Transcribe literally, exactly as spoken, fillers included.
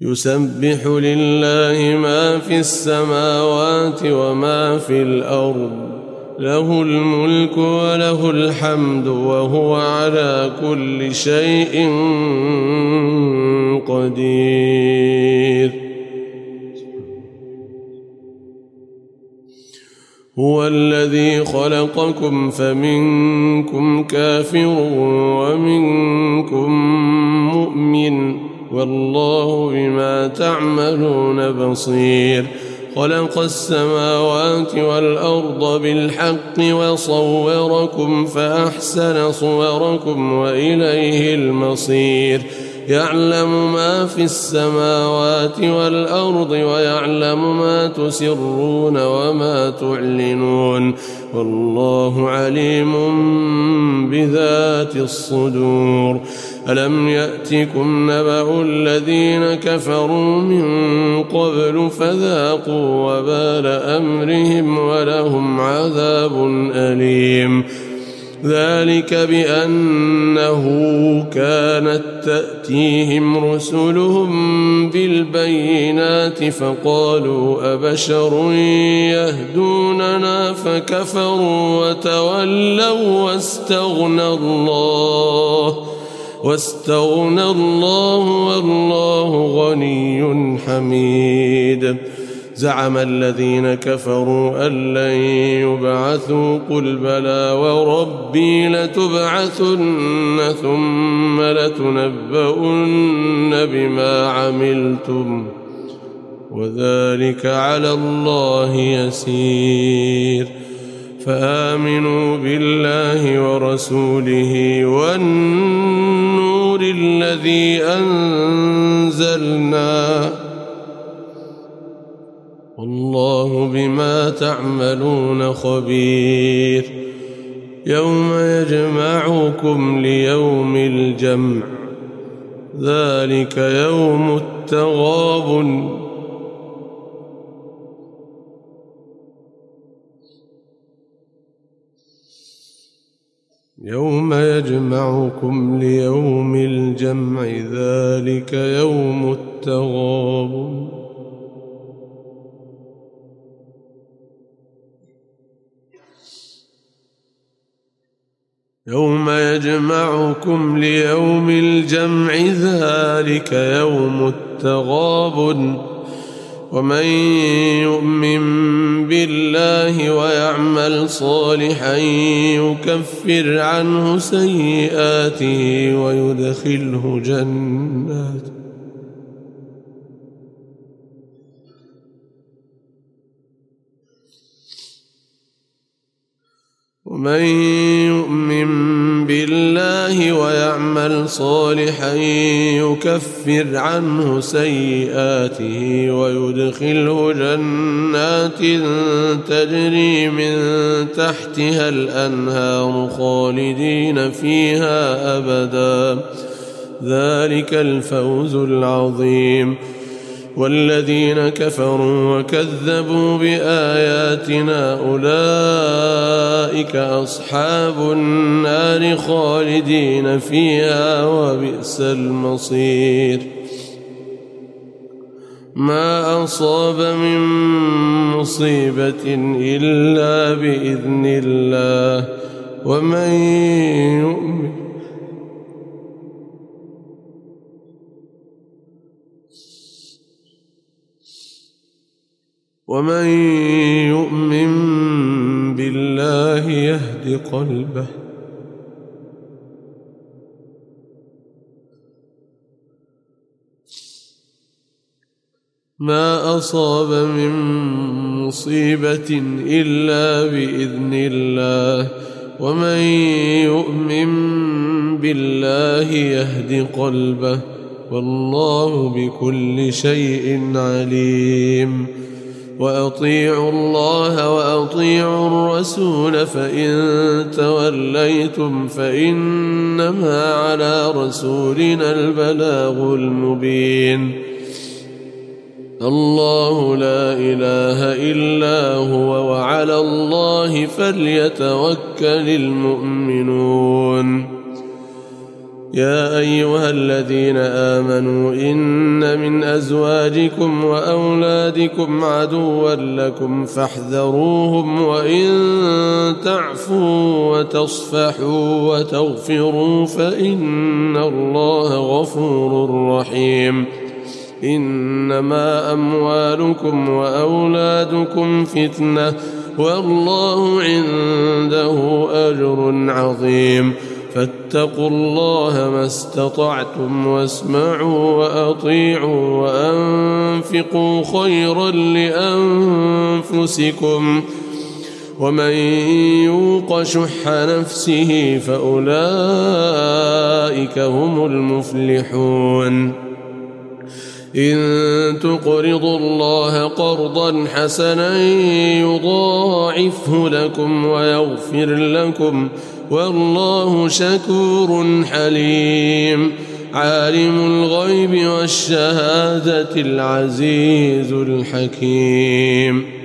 يسبح لله ما في السماوات وما في الأرض له الملك وله الحمد وهو على كل شيء قدير. هو الذي خلقكم فمنكم كافر ومنكم مؤمن والله بما تعملون بصير. خلق السماوات والأرض بالحق وصوركم فأحسن صوركم وإليه المصير. يعلم ما في السماوات والأرض ويعلم ما تسرون وما تعلنون والله عليم بذات الصدور. ألم يأتكم نبأ الذين كفروا من قبل فذاقوا وبال أمرهم ولهم عذاب أليم. ذلك بأنه كانت تأتيهم رسلهم بالبينات فقالوا أبشر يهدوننا فكفروا وتولوا واستغنى الله واستغنى الله والله غني حميد. زعم الذين كفروا أن لن يبعثوا قل بلى وربي لتبعثن ثم لتنبؤن بما عملتم وذلك على الله يسير. فآمنوا بالله ورسوله والنور الذي أنزلنا والله بما تعملون خبير. يوم يجمعكم ليوم الجمع ذلك يوم التغابن يوم يجمعكم ليوم الجمع ذلك يوم التغابن يوم يجمعكم ليوم الجمع ذلك يوم التغابن. ومن يؤمن بالله ويعمل صالحا يكفر عنه سيئاته ويدخله جنات ومن يؤمن بالله ويعمل صالحا يكفر عنه سيئاته ويدخله جنات تجري من تحتها الأنهار خالدين فيها أبدا ذلك الفوز العظيم. والذين كفروا وكذبوا بآياتنا أولئك أصحاب النار خالدين فيها وبئس المصير. ما أصاب من مصيبة إلا بإذن الله ومن يؤمن ومن يؤمن بالله يهد قلبه ما أصاب من مصيبة إلا بإذن الله ومن يؤمن بالله يهد قلبه والله بكل شيء عليم. وأطيعوا الله وأطيعوا الرسول فإن توليتم فإنما على رسولنا البلاغ المبين. الله لا إله إلا هو وعلى الله فليتوكل المؤمنون. يا أيها الذين آمنوا إن من أزواجكم وأولادكم عدوا لكم فاحذروهم وإن تعفوا وتصفحوا وتغفروا فإن الله غفور رحيم إنما أموالكم وأولادكم فتنة والله عنده أجر عظيم فاتقوا الله ما استطعتم واسمعوا وأطيعوا وأنفقوا خيرا لأنفسكم ومن يوق شح نفسه فأولئك هم المفلحون إن تقرضوا الله قرضا حسنا يضاعفه لكم ويغفر لكم والله شكور حليم عالم الغيب والشهادة العزيز الحكيم.